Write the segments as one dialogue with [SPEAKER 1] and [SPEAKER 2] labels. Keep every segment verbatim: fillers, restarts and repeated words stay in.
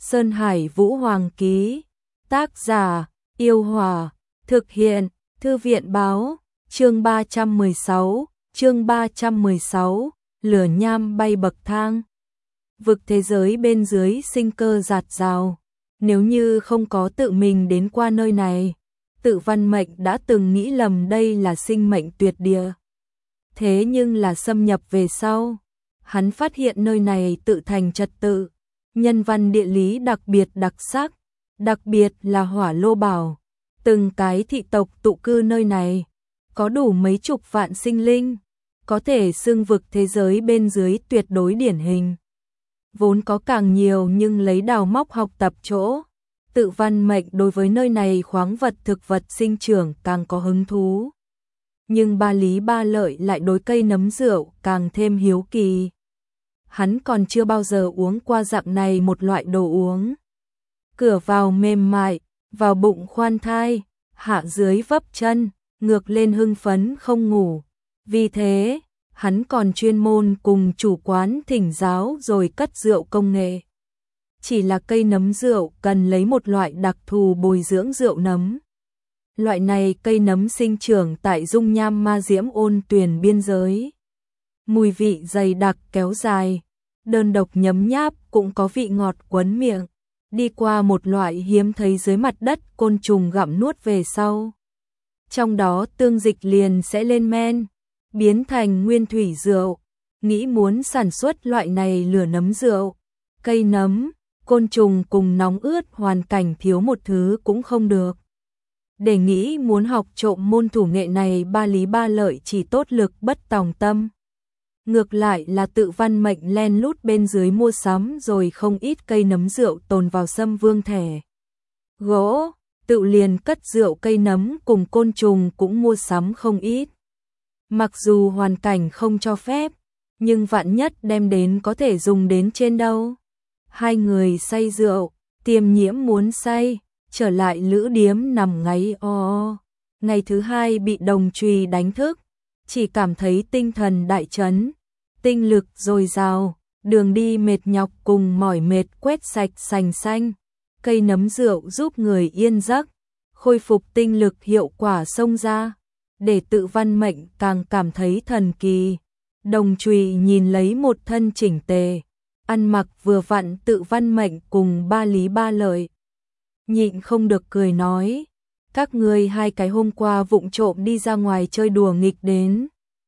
[SPEAKER 1] Sơn Hải Vũ Hoàng ký. Tác giả: Yêu Hòa. Thực hiện: Thư viện báo. Chương ba trăm mười sáu, chương ba trăm mười sáu, lửa nham bay bậc thang. Vực thế giới bên dưới sinh cơ dạt dào. Nếu như không có tự mình đến qua nơi này, Tự Văn Mệnh đã từng nghĩ lầm đây là sinh mệnh tuyệt địa. Thế nhưng là xâm nhập về sau, hắn phát hiện nơi này tự thành trật tự, nhân văn địa lý đặc biệt đặc sắc, đặc biệt là Hỏa Lô Bảo. Từng cái thị tộc tụ cư nơi này, có đủ mấy chục vạn sinh linh, có thể xưng vực thế giới bên dưới tuyệt đối điển hình. Vốn có càng nhiều nhưng lấy đào móc học tập chỗ, Tự Văn Mệnh đối với nơi này khoáng vật thực vật sinh trưởng càng có hứng thú. Nhưng Ba Lý Ba Lợi lại đối cây nấm rượu càng thêm hiếu kỳ. Hắn còn chưa bao giờ uống qua dạng này một loại đồ uống. Cửa vào mềm mại, vào bụng khoan thai, hạ dưới vấp chân, ngược lên hưng phấn không ngủ. Vì thế, hắn còn chuyên môn cùng chủ quán thỉnh giáo rồi cất rượu công nghệ. Chỉ là cây nấm rượu cần lấy một loại đặc thù bồi dưỡng rượu nấm. Loại này cây nấm sinh trưởng tại dung nham ma diễm ôn tuyền biên giới. Mùi vị dày đặc kéo dài, đơn độc nhấm nháp cũng có vị ngọt quấn miệng. Đi qua một loại hiếm thấy dưới mặt đất côn trùng gặm nuốt về sau. Trong đó tương dịch liền sẽ lên men, biến thành nguyên thủy rượu. Nghĩ muốn sản xuất loại này lửa nấm rượu, cây nấm, côn trùng cùng nóng ướt hoàn cảnh thiếu một thứ cũng không được. Để nghĩ muốn học trộm môn thủ nghệ này Ba Lý Ba Lợi chỉ tốt lực bất tòng tâm. Ngược lại là Tự Văn Mệnh len lút bên dưới mua sắm rồi không ít cây nấm rượu tồn vào Sâm Vương thẻ. Gỗ, Tự liền cất rượu cây nấm cùng côn trùng cũng mua sắm không ít. Mặc dù hoàn cảnh không cho phép, nhưng vạn nhất đem đến có thể dùng đến trên đâu. Hai người say rượu, Tiềm Nhiễm muốn say, trở lại lữ điếm nằm ngáy o. Ngày thứ hai bị đồng chùy đánh thức, chỉ cảm thấy tinh thần đại chấn, tinh lực dồi dào, đường đi mệt nhọc cùng mỏi mệt quét sạch sành xanh. Cây nấm rượu giúp người yên giấc, khôi phục tinh lực hiệu quả xông ra, để Tự Văn Mệnh càng cảm thấy thần kỳ. Đồng chùy nhìn lấy một thân chỉnh tề, ăn mặc vừa vặn Tự Văn Mệnh cùng Ba Lý Ba Lợi. Nhịn không được cười nói, các ngươi hai cái hôm qua vụng trộm đi ra ngoài chơi đùa nghịch đến.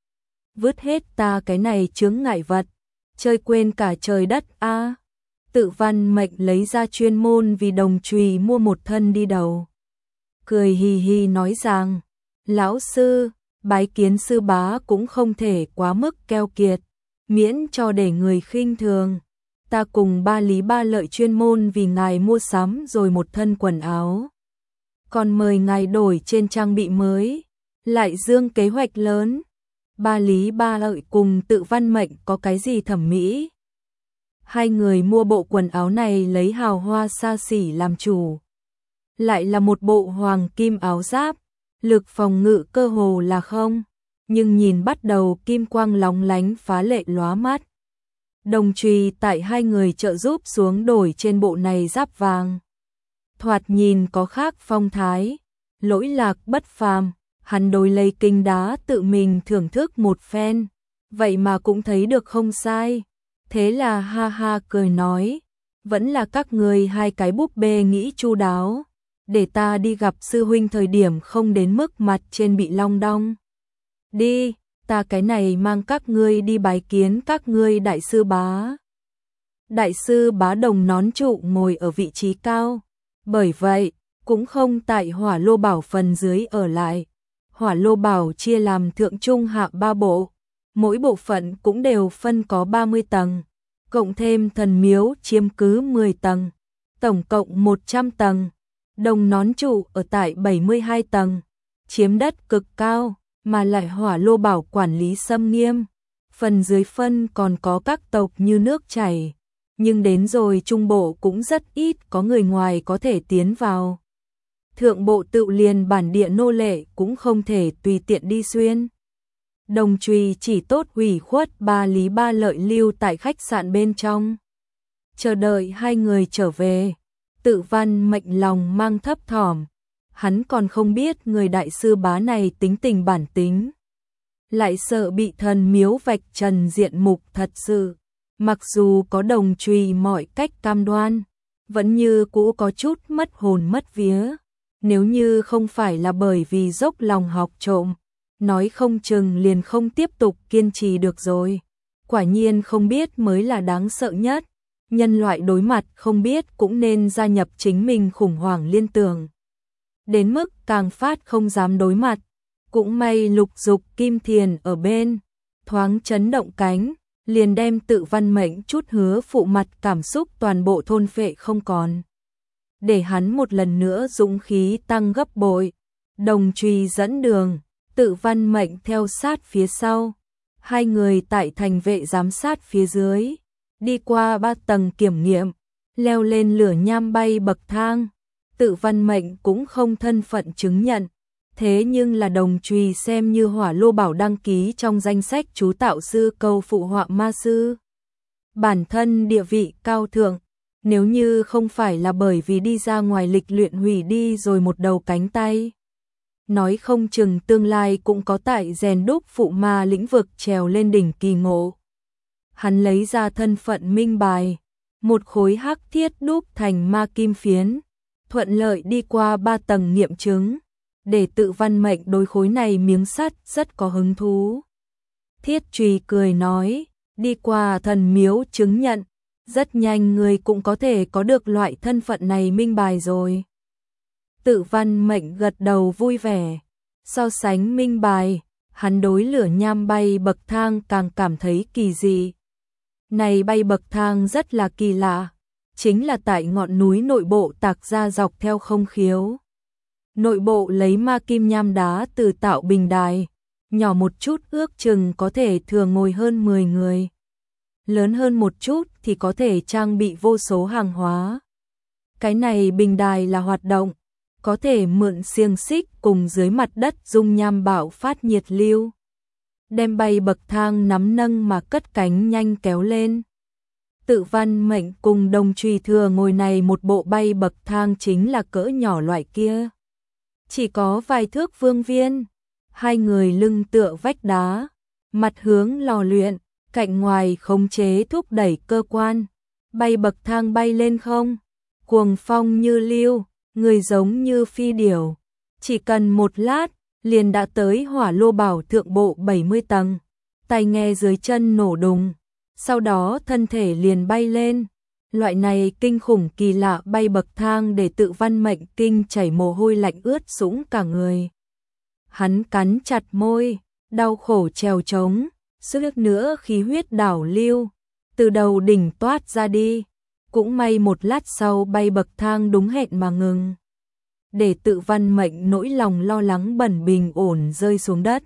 [SPEAKER 1] Vứt hết ta cái này chướng ngại vật, chơi quên cả trời đất a. À. Tự Văn Mệnh lấy ra chuyên môn vì đồng chùy mua một thân đi đầu. Cười hì hì nói rằng, lão sư, bái kiến sư bá cũng không thể quá mức keo kiệt, miễn cho để người khinh thường. Ta cùng Ba Lý Ba Lợi chuyên môn vì ngài mua sắm rồi một thân quần áo. Còn mời ngài đổi trên trang bị mới, lại dương kế hoạch lớn. Ba Lý Ba Lợi cùng Tự Văn Mệnh có cái gì thẩm mỹ? Hai người mua bộ quần áo này lấy hào hoa xa xỉ làm chủ. Lại là một bộ hoàng kim áo giáp, lực phòng ngự cơ hồ là không, nhưng nhìn bắt đầu kim quang lóng lánh phá lệ lóa mắt. Đồng chùy tại hai người trợ giúp xuống đổi trên bộ này giáp vàng. Thoạt nhìn có khác phong thái, lỗi lạc bất phàm, hắn đối lấy kinh đá tự mình thưởng thức một phen, vậy mà cũng thấy được không sai. Thế là ha ha cười nói, vẫn là các người hai cái búp bê nghĩ chu đáo, để ta đi gặp sư huynh thời điểm không đến mức mặt trên bị long đong. Đi, ta cái này mang các ngươi đi bái kiến các ngươi đại sư bá. Đại sư bá đồng nón trụ ngồi ở vị trí cao, bởi vậy cũng không tại Hỏa Lô Bảo phần dưới ở lại. Hỏa Lô Bảo chia làm thượng trung hạ ba bộ, mỗi bộ phận cũng đều phân có ba mươi tầng, cộng thêm thần miếu chiếm cứ mười tầng, tổng cộng một trăm tầng. Đồng nón trụ ở tại bảy mươi hai tầng, chiếm đất cực cao, mà lại Hỏa Lô Bảo quản lý xâm nghiêm. Phần dưới phân còn có các tộc như nước chảy, nhưng đến rồi trung bộ cũng rất ít có người ngoài có thể tiến vào. Thượng bộ tự liền bản địa nô lệ cũng không thể tùy tiện đi xuyên. Đồng chùy chỉ tốt ủy khuất Ba Lý Ba Lợi lưu tại khách sạn bên trong. chờ đợi hai người trở về. Tự Văn Mệnh lòng mang thấp thỏm, hắn còn không biết người đại sư bá này tính tình bản tính, lại sợ bị thần miếu vạch trần diện mục thật sự. Mặc dù có đồng trùy mọi cách cam đoan, vẫn như cũ có chút mất hồn mất vía. Nếu như không phải là bởi vì dốc lòng học trộm, nói không chừng liền không tiếp tục kiên trì được rồi. Quả nhiên không biết mới là đáng sợ nhất. Nhân loại đối mặt không biết cũng nên gia nhập chính mình khủng hoảng liên tưởng. Đến mức càng phát không dám đối mặt. Cũng may Lục Dục Kim Thiền ở bên, thoáng chấn động cánh, liền đem Tự Văn Mệnh chút hứa phụ mặt cảm xúc toàn bộ thôn phệ không còn. Để hắn một lần nữa dũng khí tăng gấp bội. Đồng trùy dẫn đường, Tự Văn Mệnh theo sát phía sau. Hai người tại thành vệ giám sát phía dưới, đi qua ba tầng kiểm nghiệm, leo lên lửa nham bay bậc thang. Tự Văn Mệnh cũng không thân phận chứng nhận, thế nhưng là đồng trùy xem như Hỏa Lô Bảo đăng ký trong danh sách chú tạo sư câu phụ họa ma sư. Bản thân địa vị cao thượng, nếu như không phải là bởi vì đi ra ngoài lịch luyện hủy đi rồi một đầu cánh tay, nói không chừng tương lai cũng có tại rèn đúc phụ ma lĩnh vực trèo lên đỉnh kỳ ngộ. Hắn lấy ra thân phận minh bài, một khối hắc thiết đúc thành ma kim phiến, thuận lợi đi qua ba tầng nghiệm chứng, để Tự Văn Mệnh đối khối này miếng sắt rất có hứng thú. Thiết Trùy cười nói, đi qua thần miếu chứng nhận, rất nhanh người cũng có thể có được loại thân phận này minh bài rồi. Tự Văn Mệnh gật đầu vui vẻ, so sánh minh bài, hắn đối lửa nham bay bậc thang càng cảm thấy kỳ dị. Này bay bậc thang rất là kỳ lạ, chính là tại ngọn núi nội bộ tạc ra dọc theo không khiếu. Nội bộ lấy ma kim nham đá từ tạo bình đài, nhỏ một chút ước chừng có thể thừa ngồi hơn mười người. Lớn hơn một chút thì có thể trang bị vô số hàng hóa. Cái này bình đài là hoạt động, có thể mượn xiềng xích cùng dưới mặt đất dung nham bạo phát nhiệt lưu, đem bay bậc thang nắm nâng mà cất cánh nhanh kéo lên. Tự Văn Mệnh cùng đồng trùy thừa ngồi này một bộ bay bậc thang chính là cỡ nhỏ loại kia, chỉ có vài thước vương viên. Hai người lưng tựa vách đá, mặt hướng lò luyện, cạnh ngoài khống chế thúc đẩy cơ quan, bay bậc thang bay lên không, cuồng phong như lưu, người giống như phi điểu, chỉ cần một lát liền đã tới Hỏa Lô Bảo thượng bộ bảy mươi tầng. Tai nghe dưới chân nổ đùng, sau đó thân thể liền bay lên. Loại này kinh khủng kỳ lạ bay bậc thang để Tự Văn Mệnh kinh chảy mồ hôi lạnh ướt sũng cả người. Hắn cắn chặt môi, đau khổ trèo trống, suýt nữa khí huyết đảo lưu, từ đầu đỉnh toát ra đi. Cũng may một lát sau bay bậc thang đúng hẹn mà ngừng, để Tự Văn Mệnh nỗi lòng lo lắng bẩn bình ổn rơi xuống đất.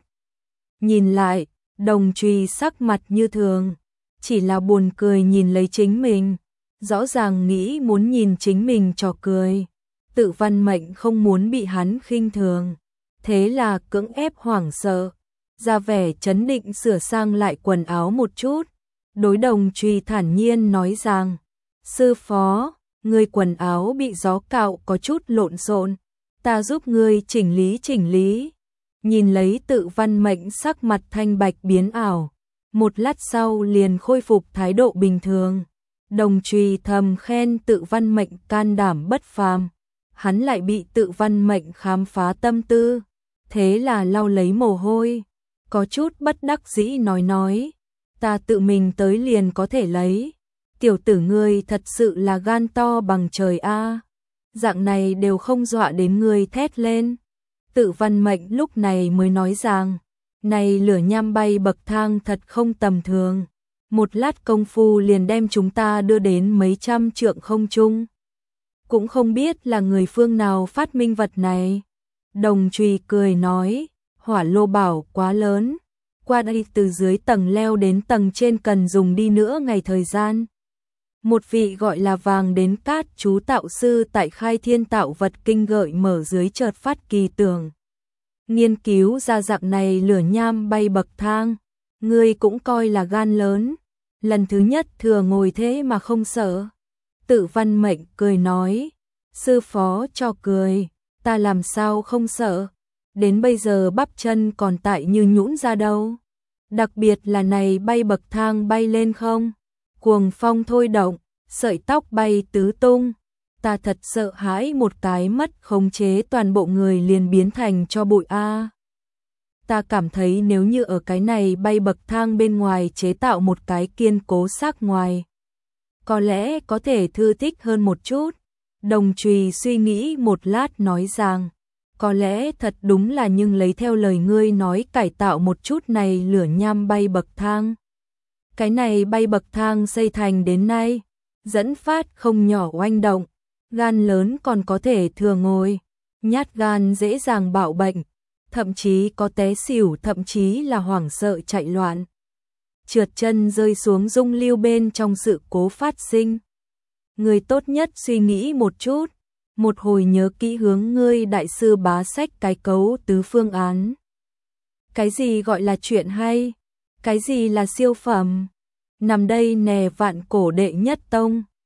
[SPEAKER 1] Nhìn lại, đồng trùy sắc mặt như thường, chỉ là buồn cười nhìn lấy chính mình, rõ ràng nghĩ muốn nhìn chính mình trò cười. Tự Văn Mệnh không muốn bị hắn khinh thường, thế là cưỡng ép hoảng sợ, ra vẻ trấn định sửa sang lại quần áo một chút, đối đồng trùy thản nhiên nói rằng, sư phó, người quần áo bị gió cạo có chút lộn xộn, ta giúp ngươi chỉnh lý chỉnh lý. Nhìn lấy Tự Văn Mệnh sắc mặt thanh bạch biến ảo, một lát sau liền khôi phục thái độ bình thường. Đồng trùy thầm khen Tự Văn Mệnh can đảm bất phàm, hắn lại bị Tự Văn Mệnh khám phá tâm tư, thế là lau lấy mồ hôi, có chút bất đắc dĩ nói nói, ta tự mình tới liền có thể lấy. Tiểu tử ngươi thật sự là gan to bằng trời a, dạng này đều không dọa đến ngươi thét lên. Tự Văn Mệnh lúc này mới nói rằng, này lửa nham bay bậc thang thật không tầm thường, một lát công phu liền đem chúng ta đưa đến mấy trăm trượng không trung. Cũng không biết là người phương nào phát minh vật này. Đồng trùy cười nói, Hỏa Lô Bảo quá lớn, qua đây từ dưới tầng leo đến tầng trên cần dùng đi nữa ngày thời gian. Một vị gọi là Vàng Đến Cát chú tạo sư tại Khai Thiên Tạo Vật Kinh gợi mở dưới chợt phát kỳ tưởng, nghiên cứu ra dạng này lửa nham bay bậc thang, ngươi cũng coi là gan lớn, lần thứ nhất thừa ngồi thế mà không sợ. Tự Văn Mệnh cười nói, sư phó cho cười, ta làm sao không sợ, đến bây giờ bắp chân còn tại như nhũn ra đâu. Đặc biệt là này bay bậc thang bay lên không, cuồng phong thôi động, sợi tóc bay tứ tung, ta thật sợ hãi một cái mất khống chế toàn bộ người liền biến thành cho bụi a. Ta cảm thấy nếu như ở cái này bay bậc thang bên ngoài chế tạo một cái kiên cố xác ngoài, có lẽ có thể thư thích hơn một chút. Đồng Trùy suy nghĩ một lát nói rằng, có lẽ thật đúng là nhưng lấy theo lời ngươi nói cải tạo một chút này lửa nham bay bậc thang. Cái này bay bậc thang xây thành đến nay, dẫn phát không nhỏ oanh động, gan lớn còn có thể thừa ngồi, nhát gan dễ dàng bạo bệnh, thậm chí có té xỉu, thậm chí là hoảng sợ chạy loạn, trượt chân rơi xuống dung lưu bên trong sự cố phát sinh. Người tốt nhất suy nghĩ một chút, một hồi nhớ kỹ hướng ngươi đại sư bá sách cái cấu tứ phương án. Cái gì gọi là chuyện hay? Cái gì là siêu phẩm? Nằm đây nè vạn cổ đệ nhất tông.